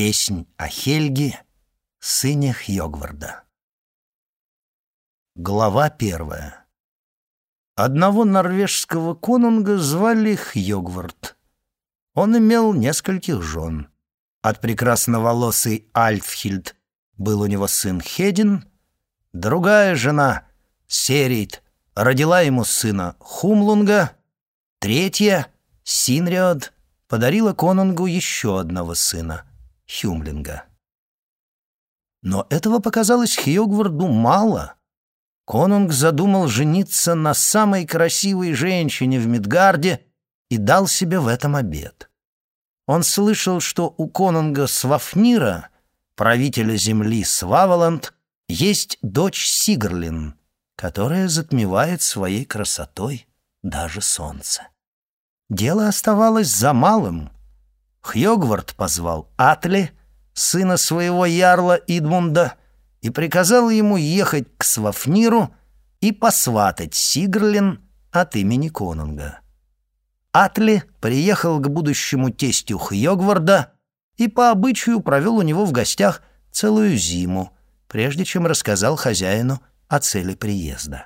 Песнь о Хельге, сыне Хьёгварда. Глава 1. Одного норвежского конунга звали Хьёгвард. Он имел нескольких жен. От прекрасноволосой Альфхильд был у него сын Хедин. Другая жена, Серейд, родила ему сына Хумлунга. Третья, Синриод, подарила конунгу еще одного сына, Хюмлинга. Но этого показалось Хьёгварду мало. Конунг задумал жениться на самой красивой женщине в Мидгарде и дал себе в этом обет. Он слышал, что у конунга Свафнира, правителя земли Сваволанд, есть дочь Сигрлин, которая затмевает своей красотой даже солнце. Дело оставалось за малым. Хьёгвард позвал Атли, сына своего ярла Идмунда, и приказал ему ехать к Свафниру и посватать Сигрлин от имени конунга. Атли приехал к будущему тестю Хьёгварда и по обычаю провел у него в гостях целую зиму, прежде чем рассказал хозяину о цели приезда.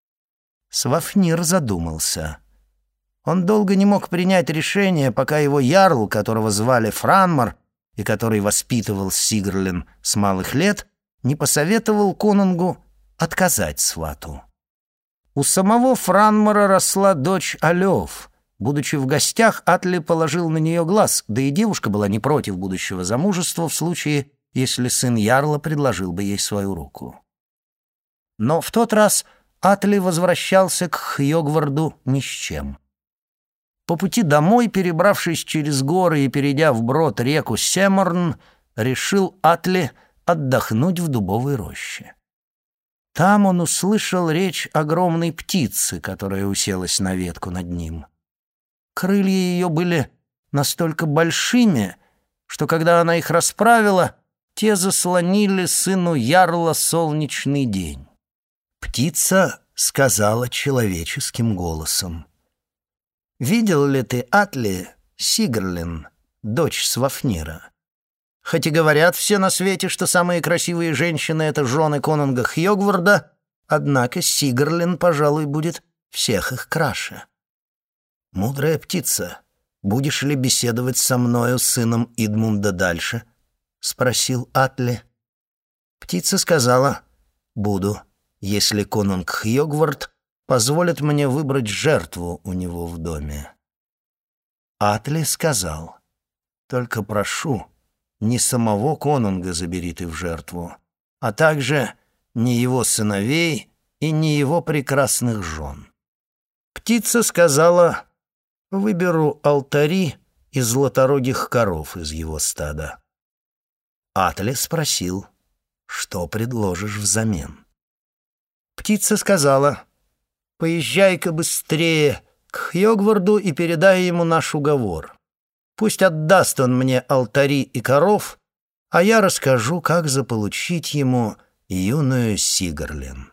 Свафнир задумался. Он долго не мог принять решение, пока его ярл, которого звали Франмар и который воспитывал Сигрлин с малых лет, не посоветовал конунгу отказать свату. У самого Франмара росла дочь Алёв. Будучи в гостях, Атли положил на нее глаз, да и девушка была не против будущего замужества в случае, если сын ярла предложил бы ей свою руку. Но в тот раз Атли возвращался к Хьёгварду ни с чем. По пути домой, перебравшись через горы и перейдя вброд реку Семорн, решил Атли отдохнуть в дубовой роще. Там он услышал речь огромной птицы, которая уселась на ветку над ним. Крылья ее были настолько большими, что когда она их расправила, те заслонили сыну ярла солнечный день. Птица сказала человеческим голосом: «Видел ли ты, Атли, Сигрлин, дочь Свафнира? Хоть и говорят все на свете, что самые красивые женщины — это жены конунга Хьёгварда, однако Сигрлин, пожалуй, будет всех их краше. Мудрая птица, будешь ли беседовать со мною, сыном Идмунда, дальше?» — спросил Атли. Птица сказала: «Буду, если конунг Хьёгвард позволит мне выбрать жертву у него в доме». Атли сказал: «Только прошу, не самого конунга забери ты в жертву, а также не его сыновей и не его прекрасных жен». Птица сказала: «Выберу алтари и златорогих коров из его стада». Атли спросил: «Что предложишь взамен?» Птица сказала: «Поезжай-ка быстрее к Хьёгварду и передай ему наш уговор. Пусть отдаст он мне алтари и коров, а я расскажу, как заполучить ему юную Сигрлин».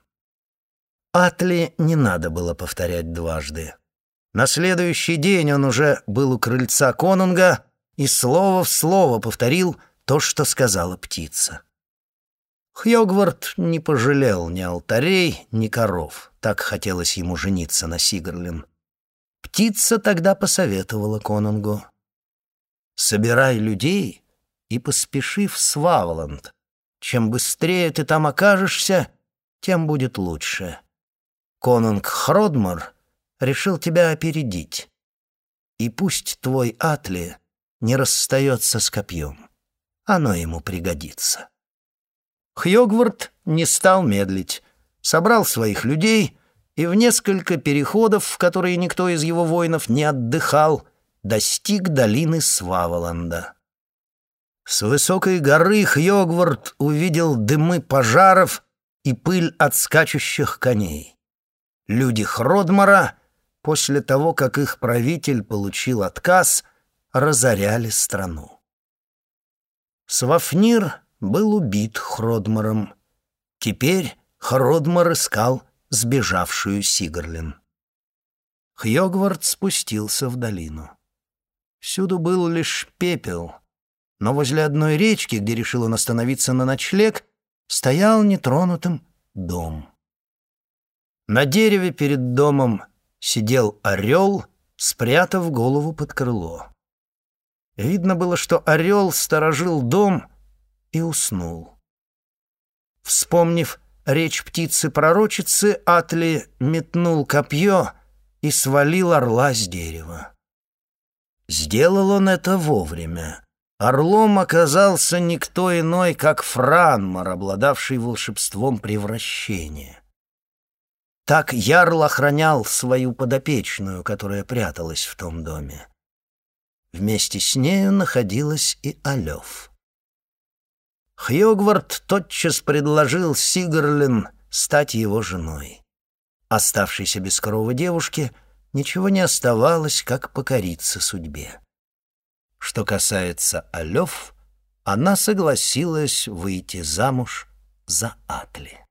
Атли не надо было повторять дважды. На следующий день он уже был у крыльца конунга и слово в слово повторил то, что сказала птица. Хьёгвард не пожалел ни алтарей, ни коров. Так хотелось ему жениться на Сигрлин. Птица тогда посоветовала конунгу: «Собирай людей и поспеши в Сваволанд. Чем быстрее ты там окажешься, тем будет лучше. Конунг Хродмар решил тебя опередить. И пусть твой Атли не расстается с копьем. Оно ему пригодится». Хьёгвард не стал медлить, собрал своих людей и в несколько переходов, в которые никто из его воинов не отдыхал, достиг долины Сваволанда. С высокой горы Хьёгвард увидел дымы пожаров и пыль от скачущих коней. Люди Хродмара, после того, как их правитель получил отказ, разоряли страну. Свафнир был убит Хродмаром. Теперь Хродмар искал сбежавшую Сигрлин. Хьёгвард спустился в долину. Всюду был лишь пепел. но возле одной речки, где решил он остановиться на ночлег, стоял нетронутым дом. На дереве перед домом сидел орел, спрятав голову под крыло. Видно было, что орел сторожил дом и уснул. Вспомнив речь птицы-пророчицы, Атли метнул копье и свалил орла с дерева. Сделал он это вовремя. Орлом оказался никто иной, как Франмар, обладавший волшебством превращения. Так ярл охранял свою подопечную, которая пряталась в том доме. Вместе с нею находилась и Алёф. Хьёгвард тотчас предложил Сигерлин стать его женой. Оставшейся без коровы девушке ничего не оставалось, как покориться судьбе. Что касается Алёф, она согласилась выйти замуж за Атли.